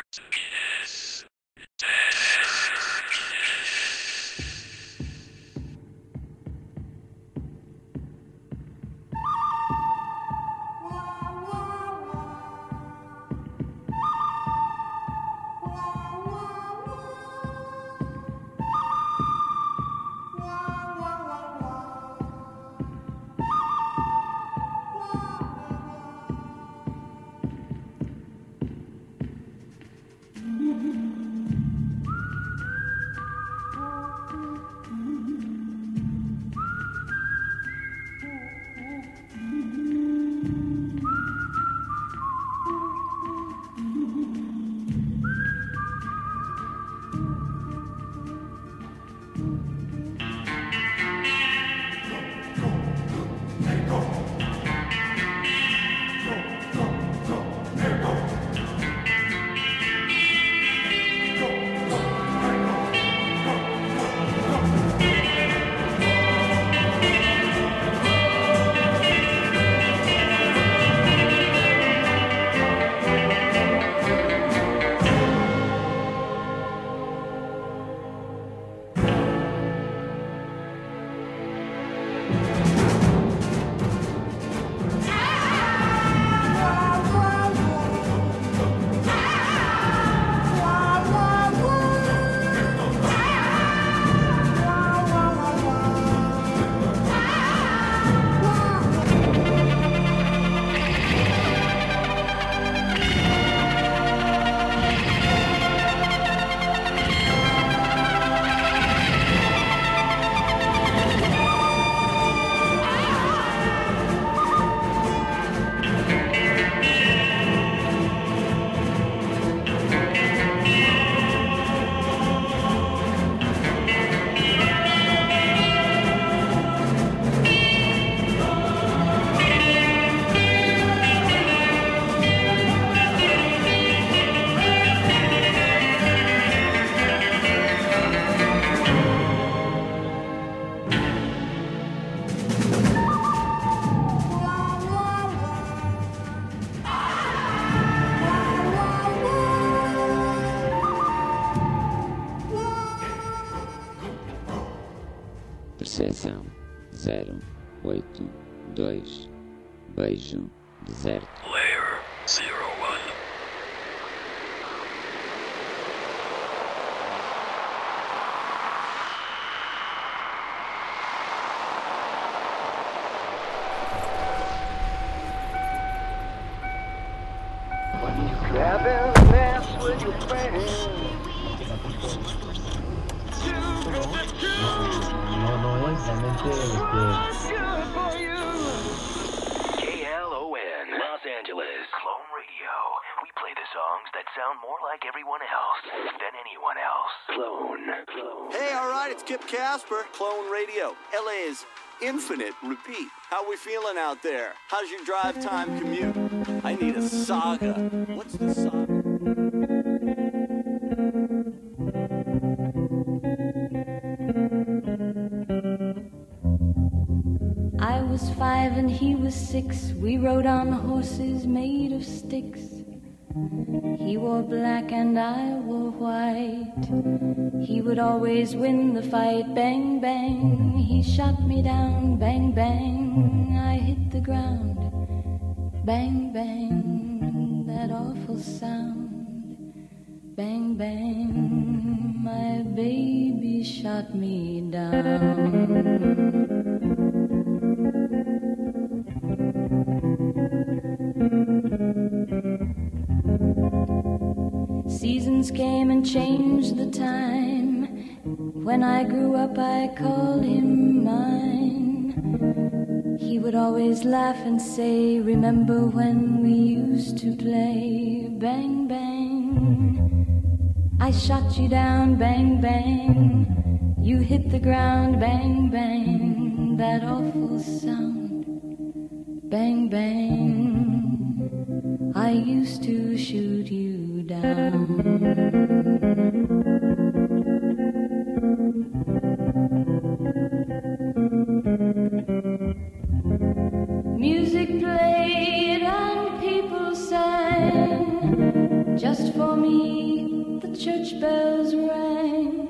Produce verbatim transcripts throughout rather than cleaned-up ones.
Percepção zero oito dois. Beijo deserto. Layer zero one. Grab and dance with your friends. No, no es realmente este. K L O N, Los Angeles. Clone Radio. We play the songs that sound more like everyone else than anyone else. Clone. Clone. Hey, all right, it's Kip Casper, Clone Radio. L A's Infinite Repeat. How we feeling out there? How's your drive time commute? I need a saga. What's the saga? I was five and he was six. We rode on horses made of sticks. He wore black and I wore white. He would always win the fight. Bang, bang, he shot me down. Bang, bang, I hit the ground. Bang, bang, that awful sound. Bang, bang, my baby shot me down. Seasons came and changed the time. When I grew up I called him mine. He would always laugh and say, remember when we used to play? Bang, bang, I shot you down. Bang, bang, you hit the ground. Bang, bang, that awful sound. Bang, bang, I used to shoot you down. Music played and people sang just for for me, the church bells rang.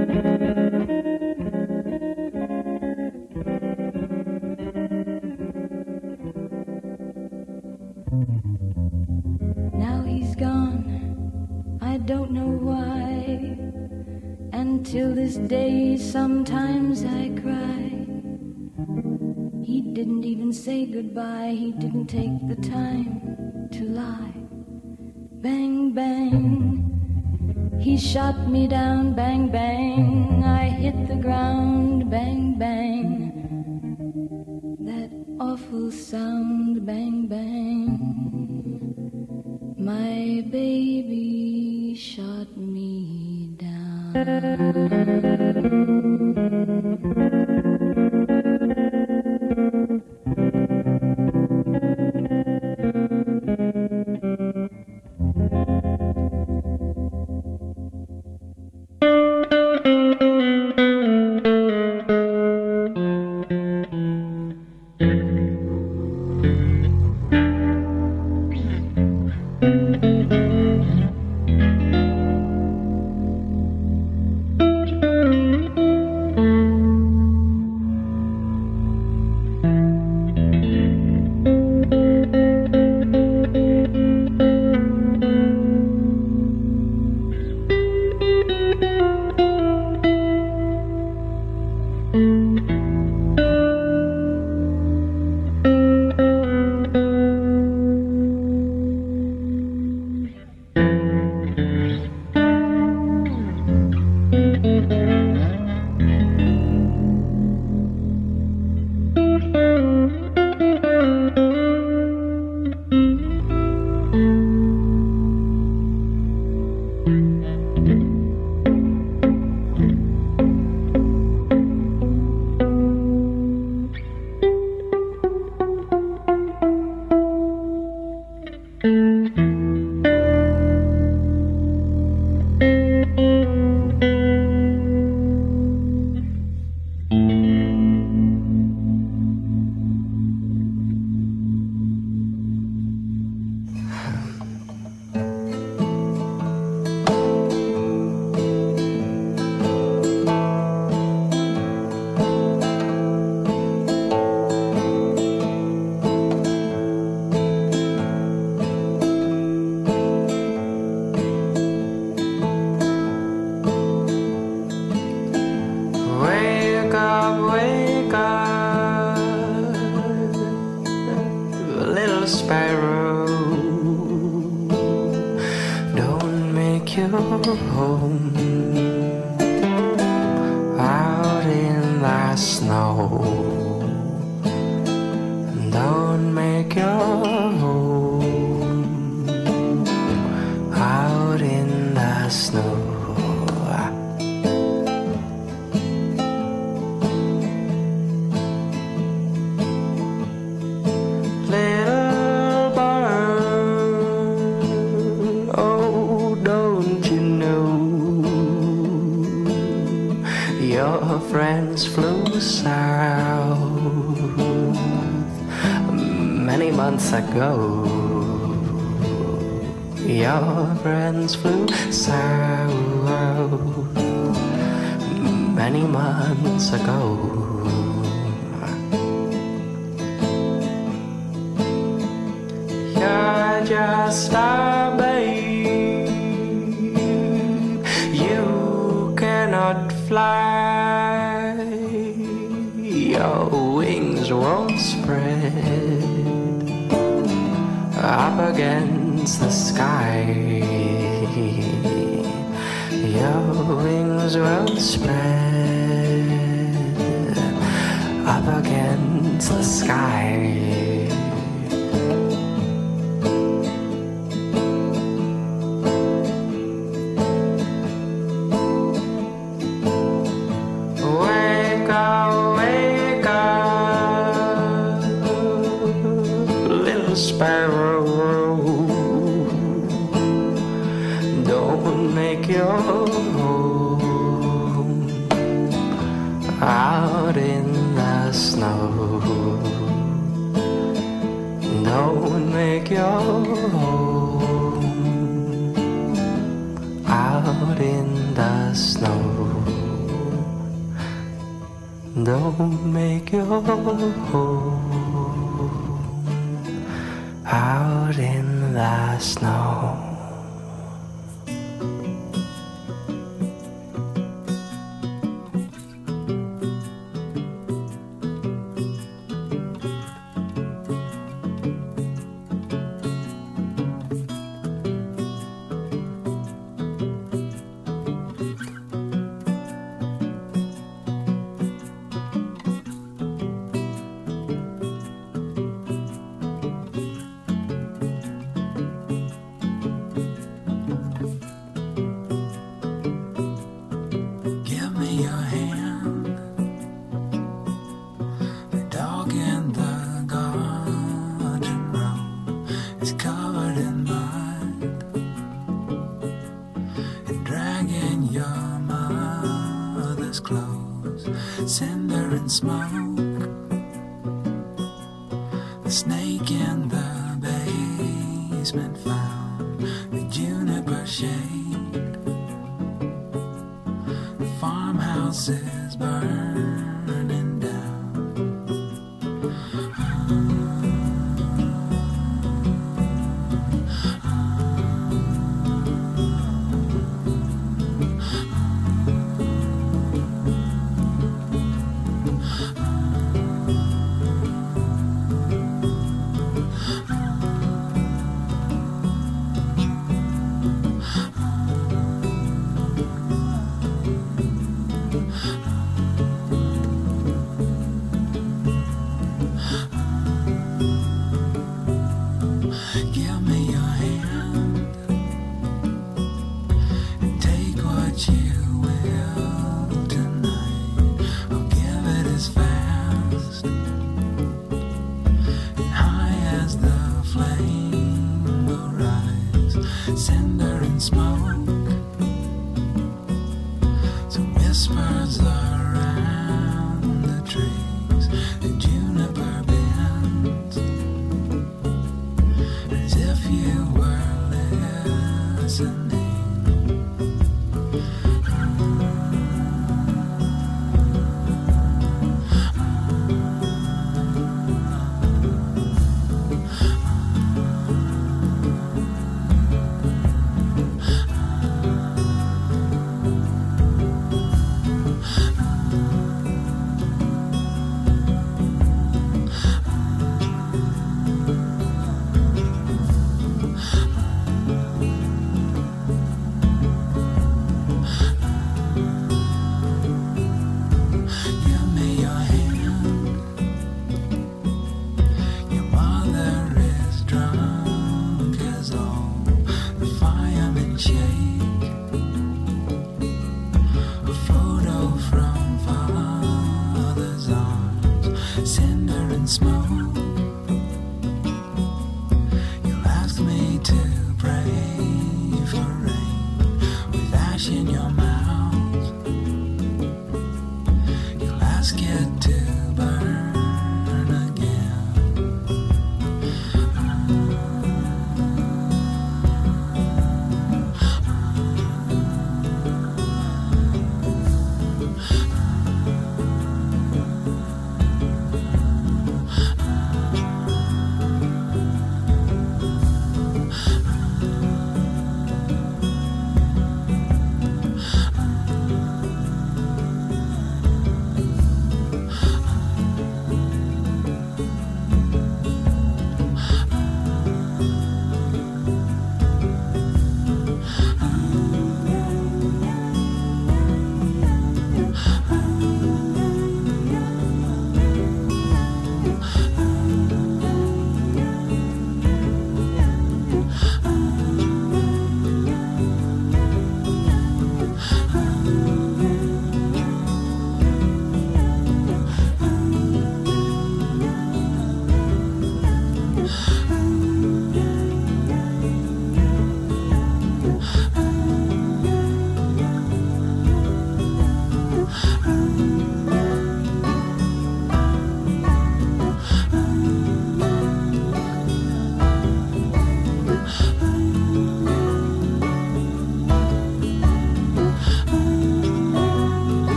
Now he's gone, I don't know why. And till this day sometimes I cry. He didn't even say goodbye, he didn't take the time to lie. Bang, bang, he shot me down, bang, bang. I hit the ground, bang, bang. That awful sound, bang, bang. My baby shot me down. Out in the snow, don't make your home snow. Don't make your home out in the snow.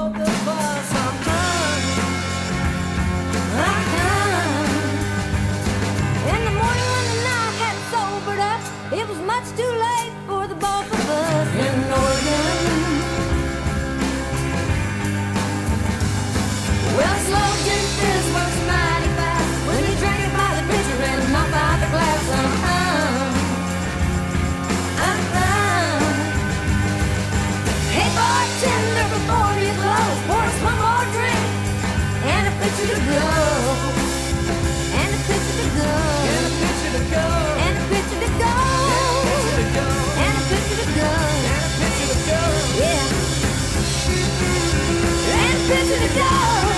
both of us. I'm done. I'm done. In the morning when the night had sobered up, it was much too late for the both of us in Oregon. Well, slow gin fizz works mighty fast when you drink it by the pitcher and knock out the glass. I'm done. I'm done. Hey, bartender, before you close, pour us one more drink and a picture to go. And a picture to go. And a picture to go. And a picture to go. And a picture to go. And a picture to go. Yeah. And a picture to go.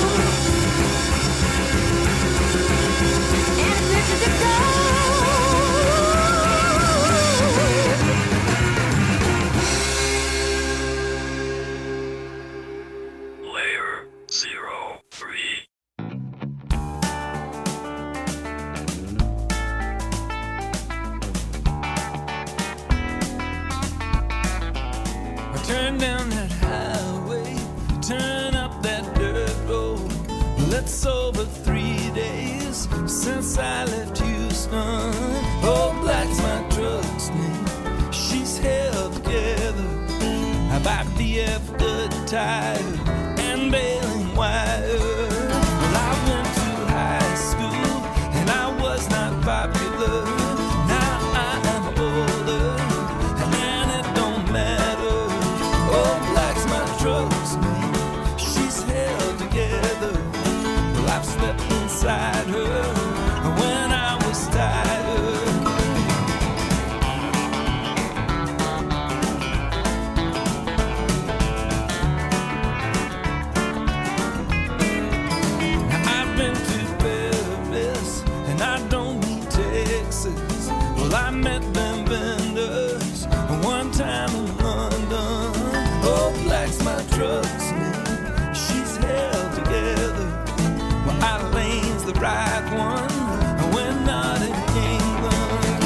And a picture to go. Layer zero three. I turn down that highway, turn up that dirt road. It's over three days since I left Houston. Oh, Black's my truck's name. She's held together by B F good tire and baling wire. Well, I went to high school and I was not popular. Now I am older and it don't matter. Oh, Black's my truck's name. She's held together. Well, I've slept inside her when I was tired. Now I've been to Paris and I don't mean Texas. Well, I met them vendors one time in London. Oh, Black's my truck's name. She's held together. Well, Eileen's the right one. We're not in England.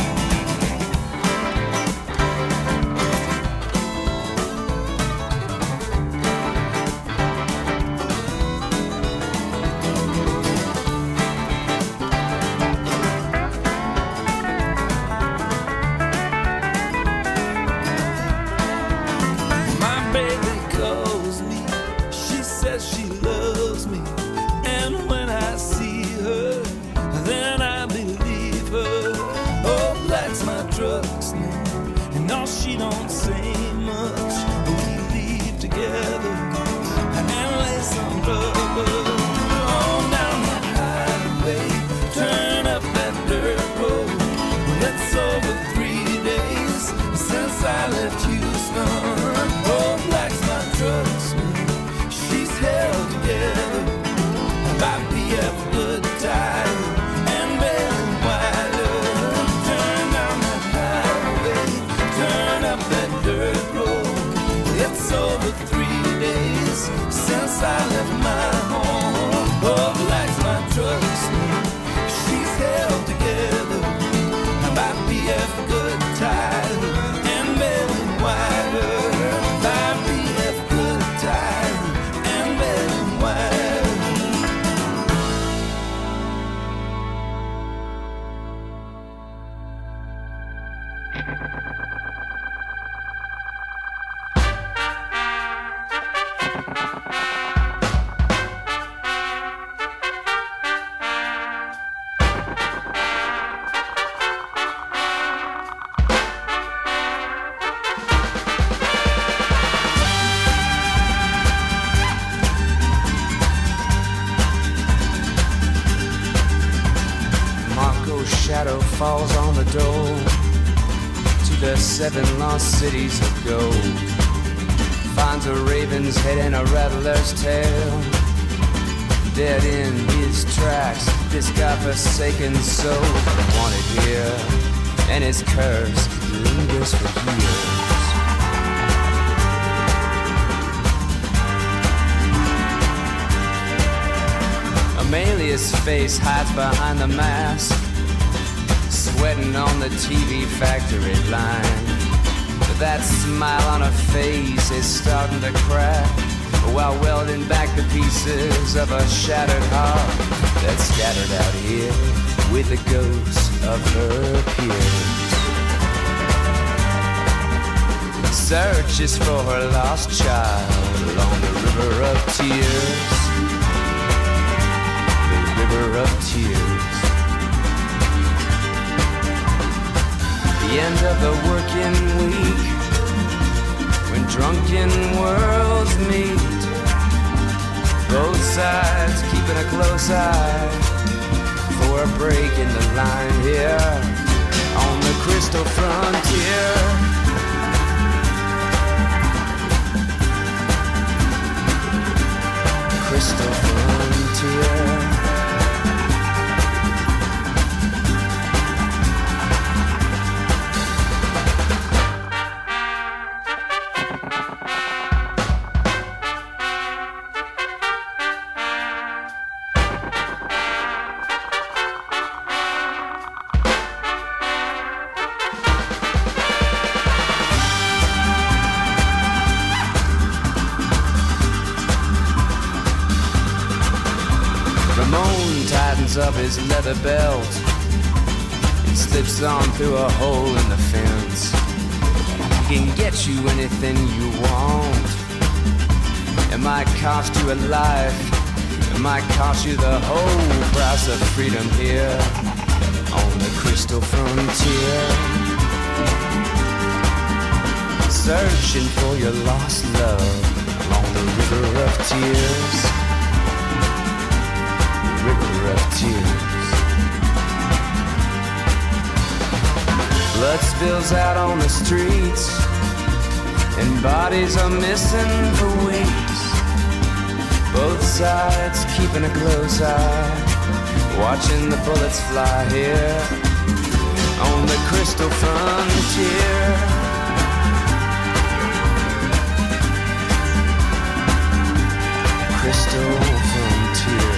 My baby calls me. She says she loves me. And when I see her, then I believe her. Oh, Black's my truck's name. And no, she don't say much. We leave together and lay some rubber. On down that highway, turn up that dirt road. Well, it's over three days since I left Houston. Oh, Black's my truck's name. She's held together by B F good tire and baling wire. Turn down that highway, turn up that dirt road. It's over three days since I left my home. Oh, Black's my truck's name. She's held together by B F good tire and baling wire. By B F good tire and baling wire. Marco's shadow falls on the door to the seven lost cities of gold. Finds a raven's head and a rattler's tail. Dead in his tracks, this godforsaken soul. Wanted here, and his curse lingers for years. Amelia's face hides behind the mask, sweating on the T V factory line. But that smile on her face is starting to crack while welding back the pieces of a shattered heart that's scattered out here with the ghosts of her peers. Searches for her lost child along the river of tears. The river of tears. The end of the working week, when drunken worlds meet, both sides keeping a close eye for a break in the line here on the crystal frontier. Crystal frontier. Up his leather belt, he slips on through a hole in the fence. He can get you anything you want. It might cost you a life, it might cost you the whole price of freedom here on the crystal frontier. Searching for your lost love along the river of tears. River of tears. Blood spills out on the streets, and bodies are missing for weeks. Both sides keeping a close eye, watching the bullets fly here on the crystal frontier. Crystal frontier.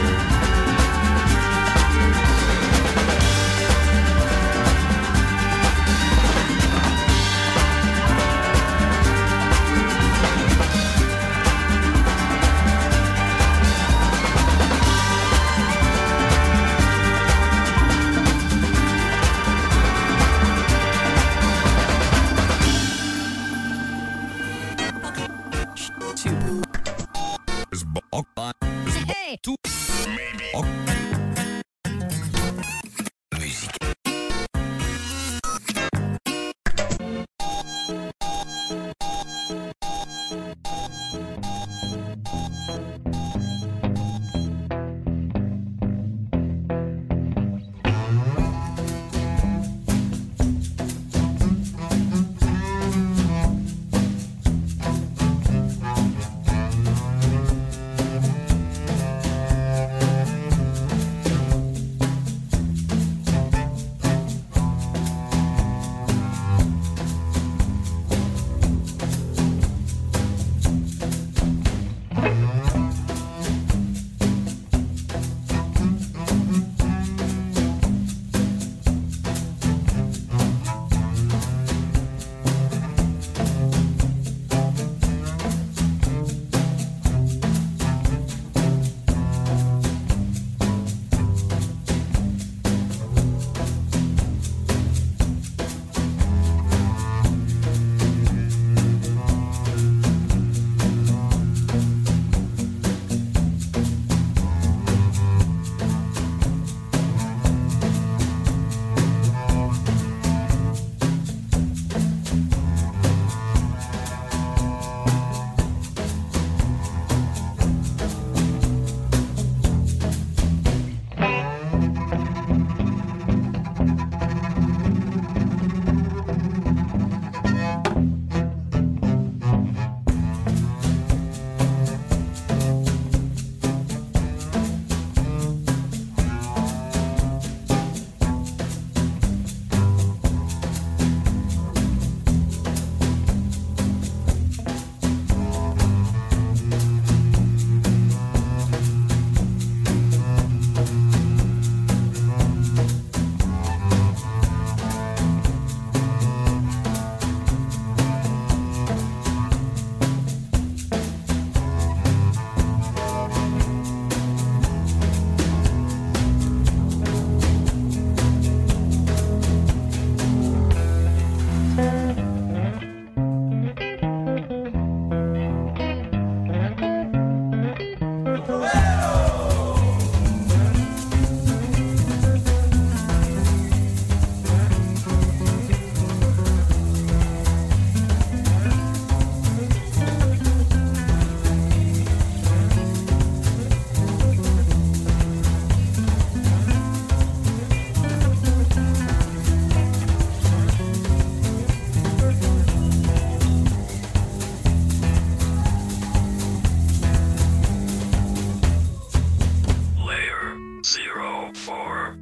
four.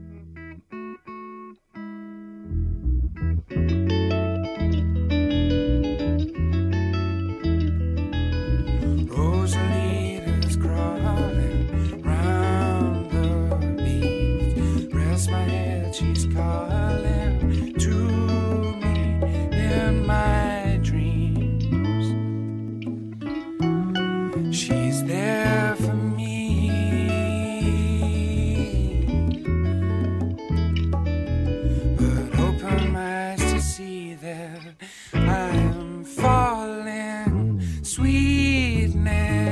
Rosalita's crawling round the beach. Rest my head, she's calling to me in my dreams. She's there for me, but open my eyes to see that I am falling. Sweetness,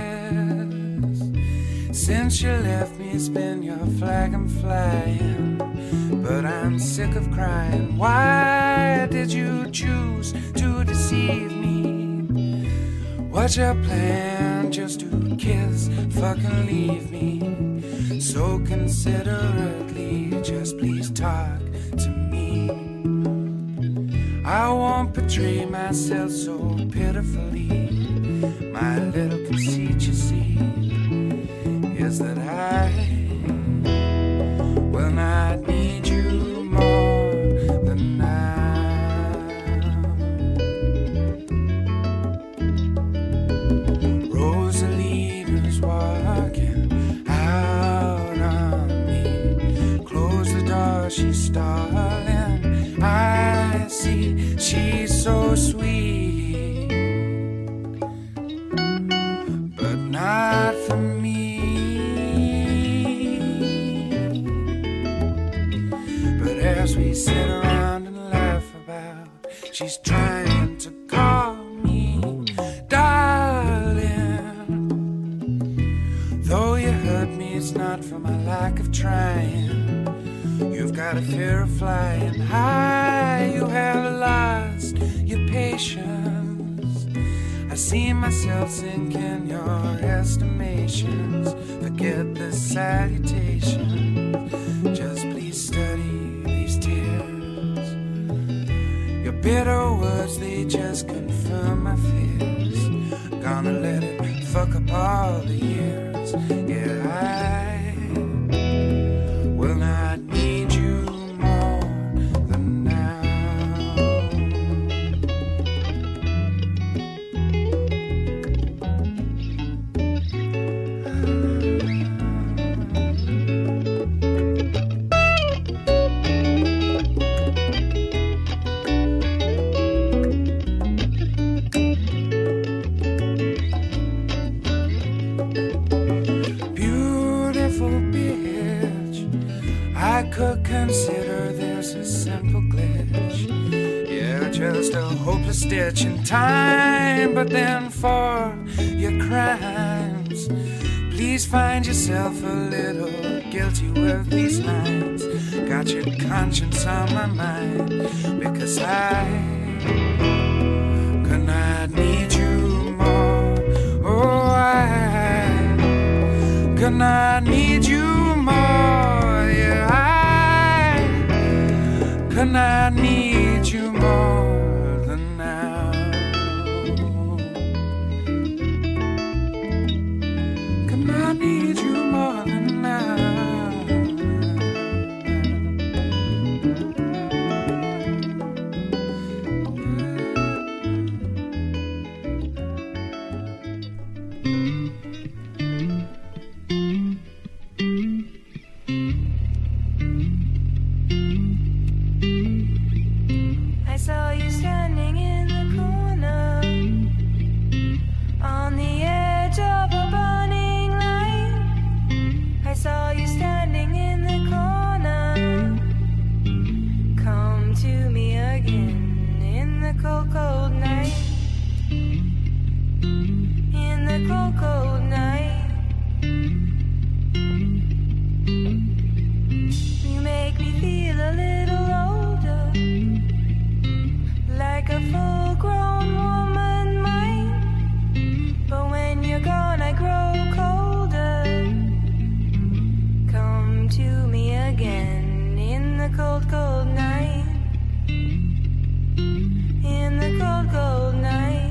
since you left me, spin your flag, I'm flying, but I'm sick of crying. Why did you choose to deceive me? What's your plan? Just to kiss, fucking leave me so considerately. Just please talk to me. I won't betray myself so pitifully. My little conceit, you see, is that I will not need you more than now. Rosalita's walking out on me. Close the door, she's stalling. I see she's so sweet, but not for me. But as we sit around and laugh about, she's trying to call me darling. Though you hurt me, it's not for my lack of trying. You've got a fear of flying high. You have lost your patience. I see myself sink in your estimations. Forget the salutations. Just please study these tears. Your bitter words, they just confirm my fears. Gonna let it fuck up all the years. Yeah, I will not need you more than now. Beautiful bitch, I could consider this a simple glitch. Yeah, just a hopeless stitch in time. But then for your crimes, please find yourself a little guilty with these lines. Got your conscience on my mind, because I could not need you more. Oh, I could not need you more. Yeah, I could not need you more than now. Could not need you more than now. I saw you standing in the corner on the edge of a burning light. I saw you standing in the corner. Come to me again in the cold, cold night. In the cold, cold night. You make me feel a little older, like a full-grown woman might. But when you're gone, I grow colder. Come to me again in the cold, cold night. In the cold, cold night.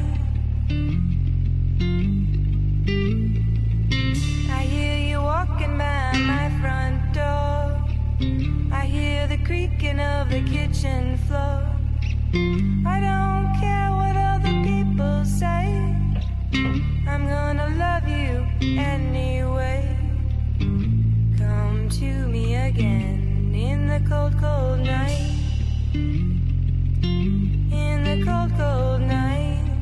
I hear you walking by my front door. the kitchen floor. I don't care what other people say. I'm gonna love you anyway. Come to me again in the cold, cold night. In the cold, cold night.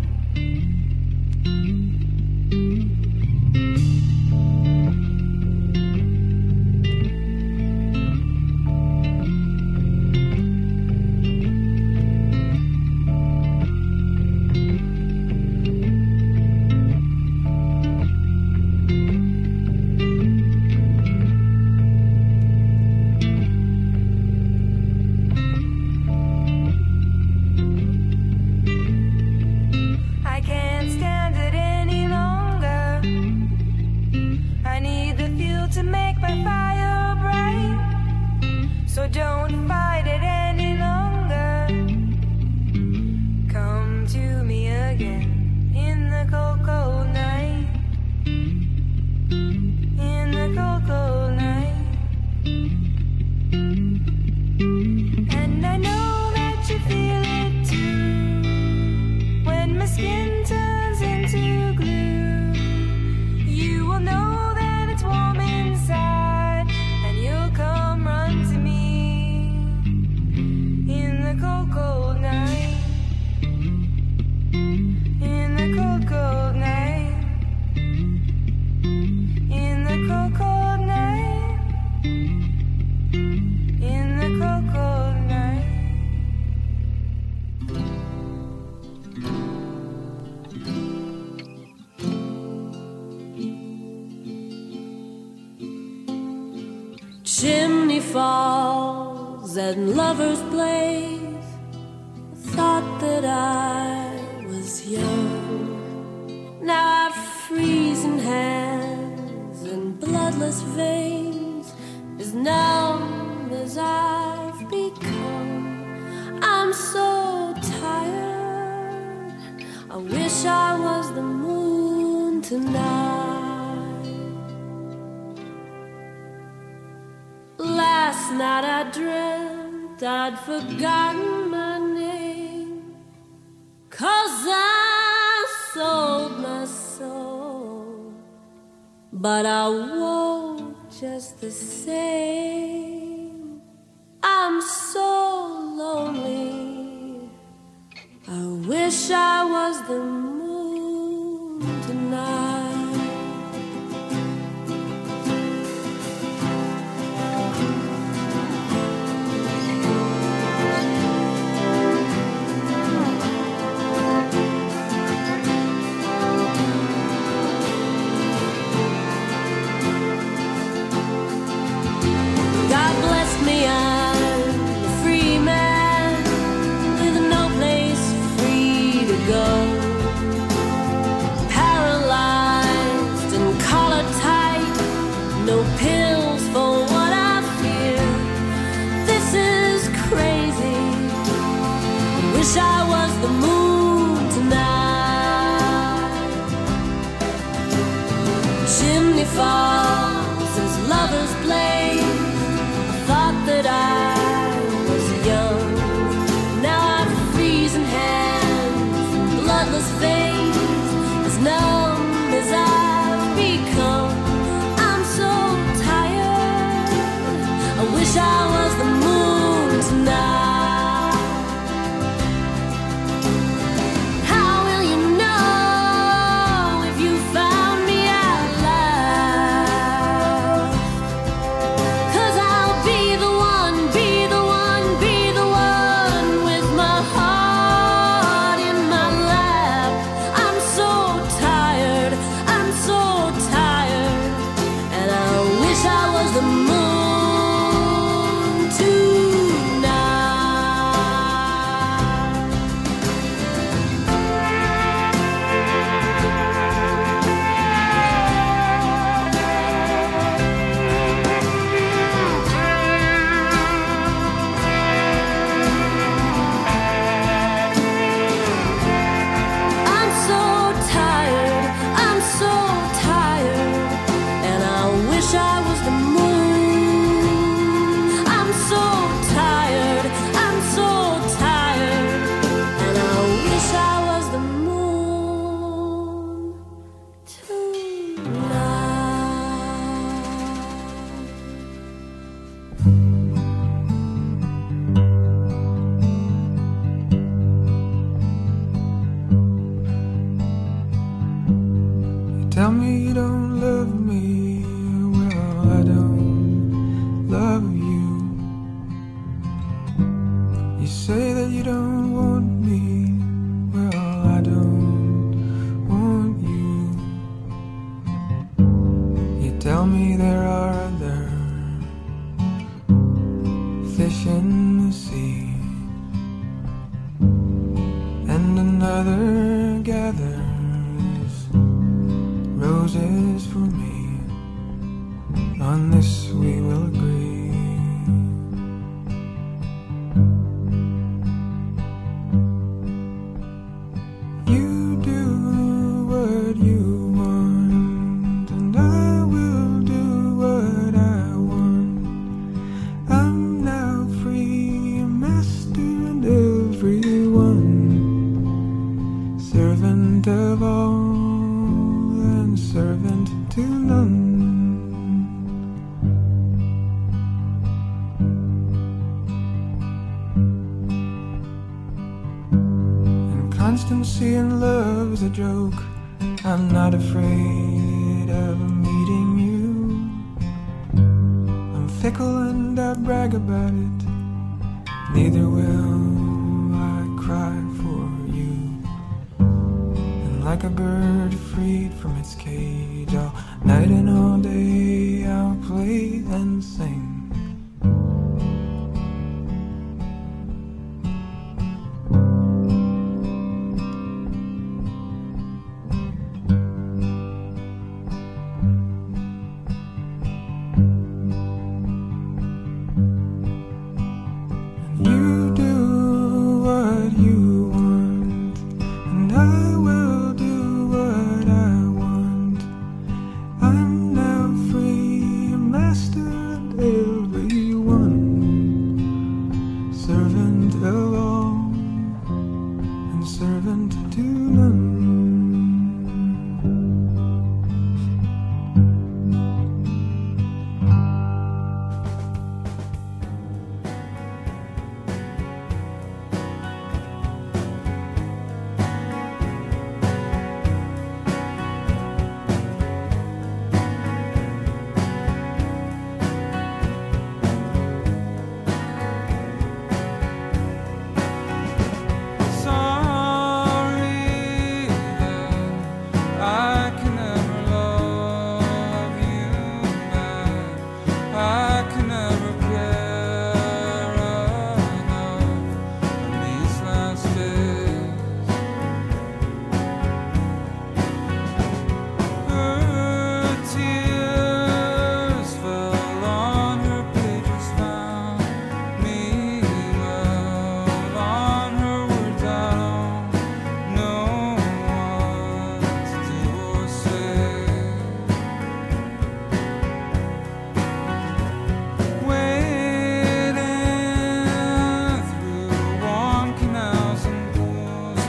Chimney falls and lovers blaze. Thought that I was young. Now I've freezing hands and bloodless veins, as numb as I've become. I'm so tired. I wish I was the moon tonight. Last night I dreamt I'd forgotten my name, 'cause I sold my soul. But I won't just the same. I'm so lonely. I wish I was the moon tonight. Wish I was the moon tonight. Chimney falls as lovers blaze. I thought that I was young. Now I've freezing hands and bloodless veins, as numb as I've become. I'm so tired. I wish I was the moon tonight. Tell me there are other fish in the sea, and another gathers roses for me. On this we will agree. You do what you want, and I will do what I want. I'm now free, a master and everyone, servant of all and servant to none. Constancy and love's a joke. I'm not afraid of meeting you. I'm fickle and I brag about it. Neither will I cry for you. And like a bird freed from its cage, all night and all day I'll play and sing.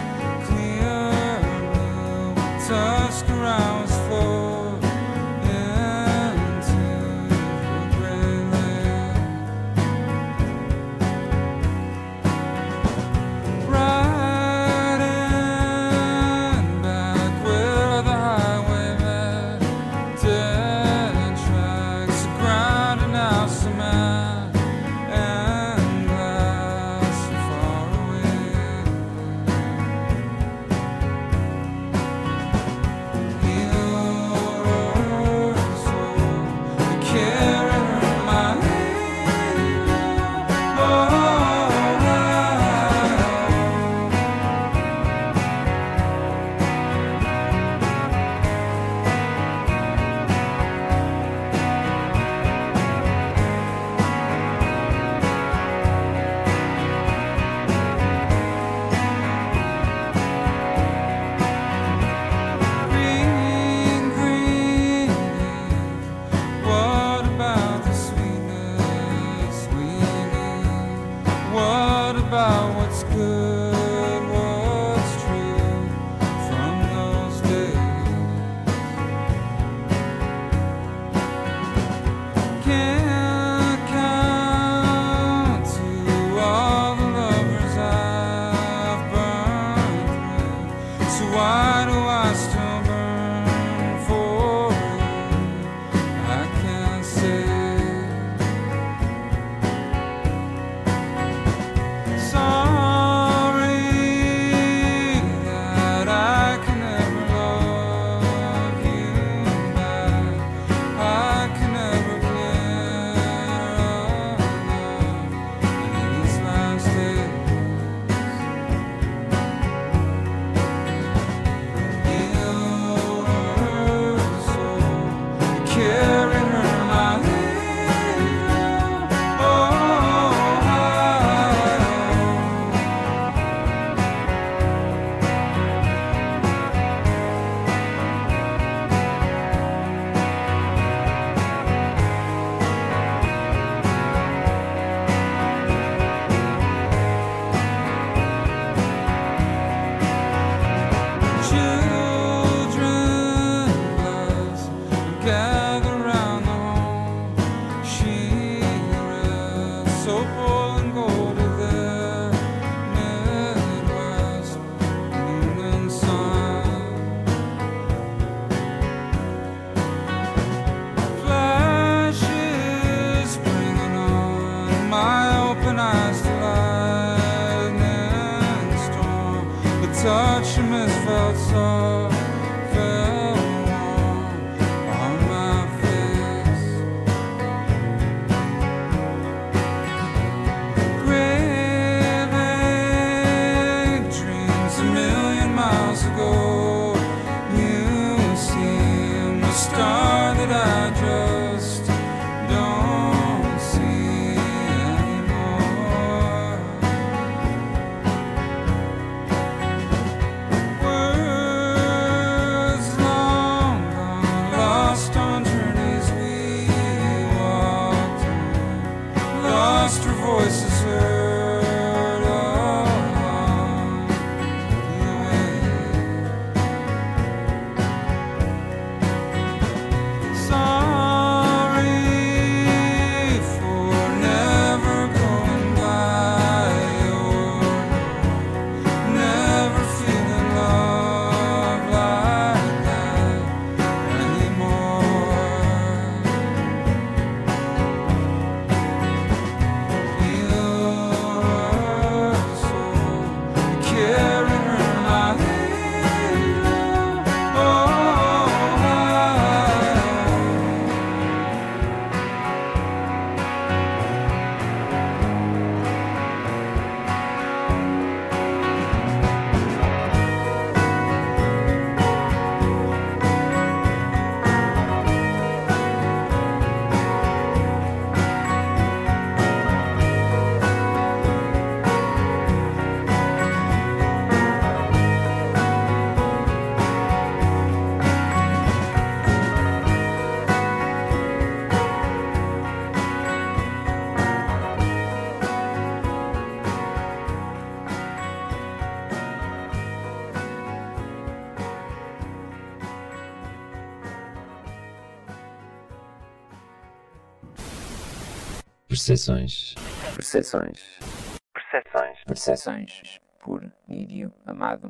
Tuscarora's floor in gather round the home she rests, so full and gold of their Midwest moon and sun. Flashes bringing on my open eyes to lightning storm. The touch of misfelt soul fell warm on my face. Graving dreams a million miles ago, you seem the star that I just don't see anymore. Words long gone, lost on journeys we walked on, lost her voices heard along the way. Sorry for never going by your door, never feeling love like that anymore. Your soul, carry her in my hand. Oh, I Percepções. Percepções. Percepções. Percepções. Por Nídio Amado.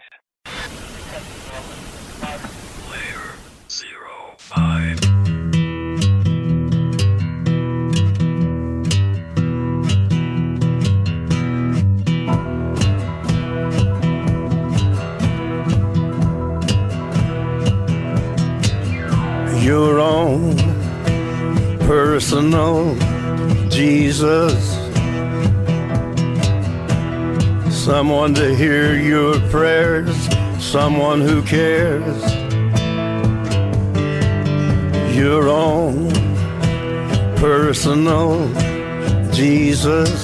Layer zero five. Your own personal Jesus, someone to hear your prayers, someone who cares. Your own personal Jesus,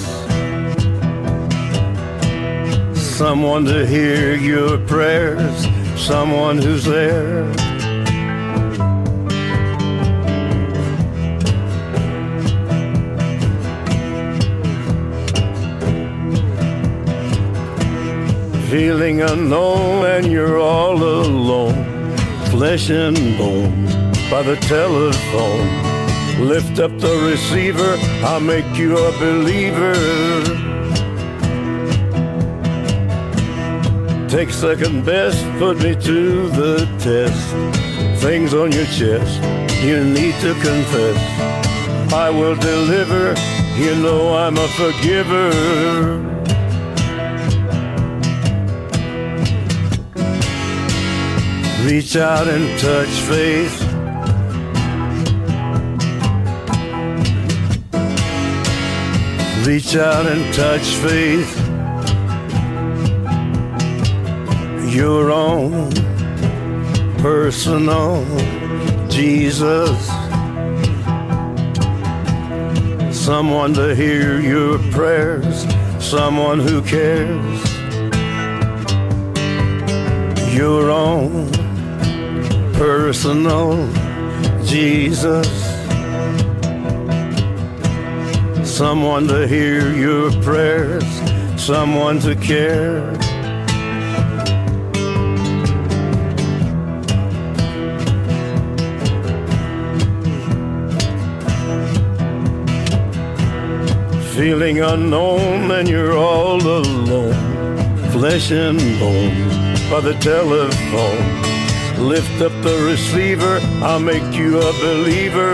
someone to hear your prayers, someone who's there. Feeling unknown and you're all alone, flesh and bone by the telephone. Lift up the receiver, I'll make you a believer. Take second best, put me to the test. Things on your chest, you need to confess. I will deliver, you know I'm a forgiver. Reach out and touch faith. Reach out and touch faith. Your own personal Jesus, someone to hear your prayers, someone who cares. Your own personal Jesus, someone to hear your prayers, someone to care. feeling unknown and you're all alone, flesh and bone by the telephone. Lift up the receiver, I'll make you a believer.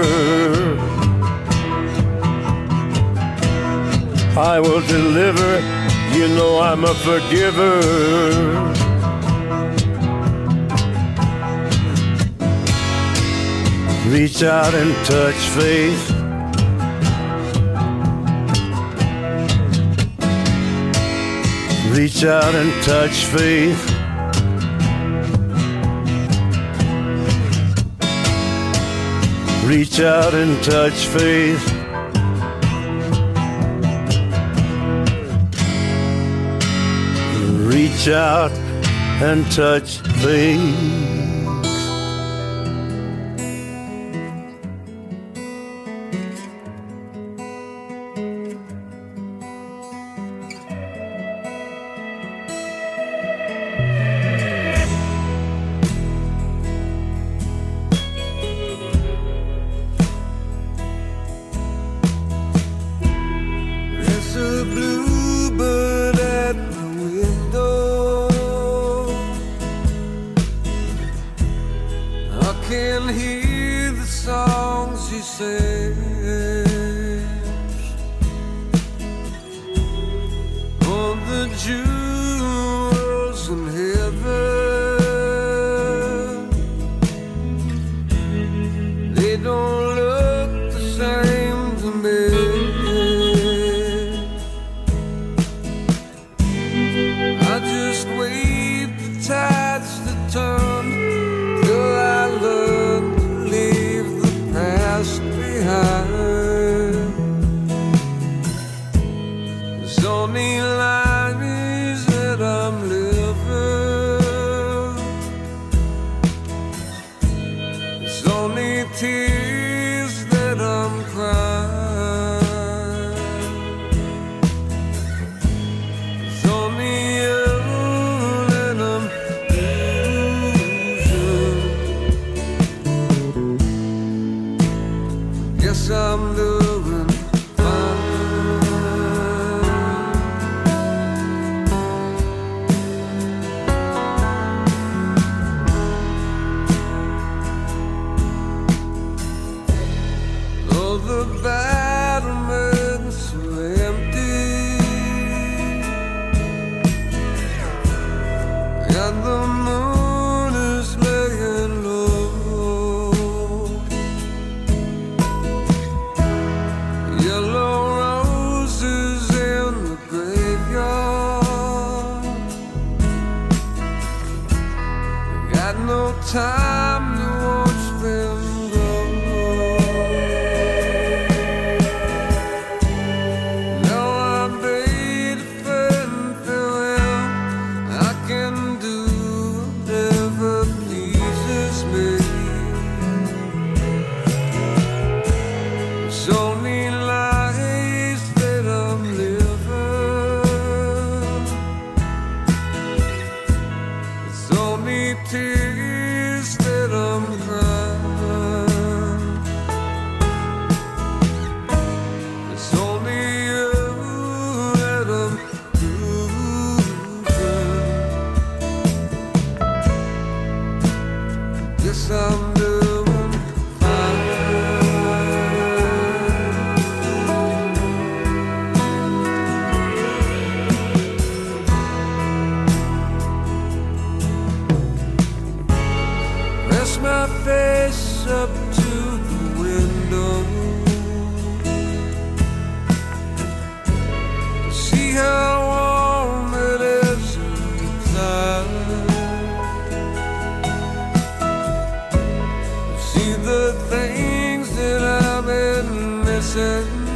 I will deliver, you know I'm a forgiver. Reach out and touch faith. Reach out and touch faith. Reach out and touch faith. Reach out and touch faith.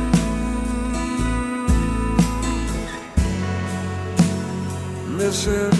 Missing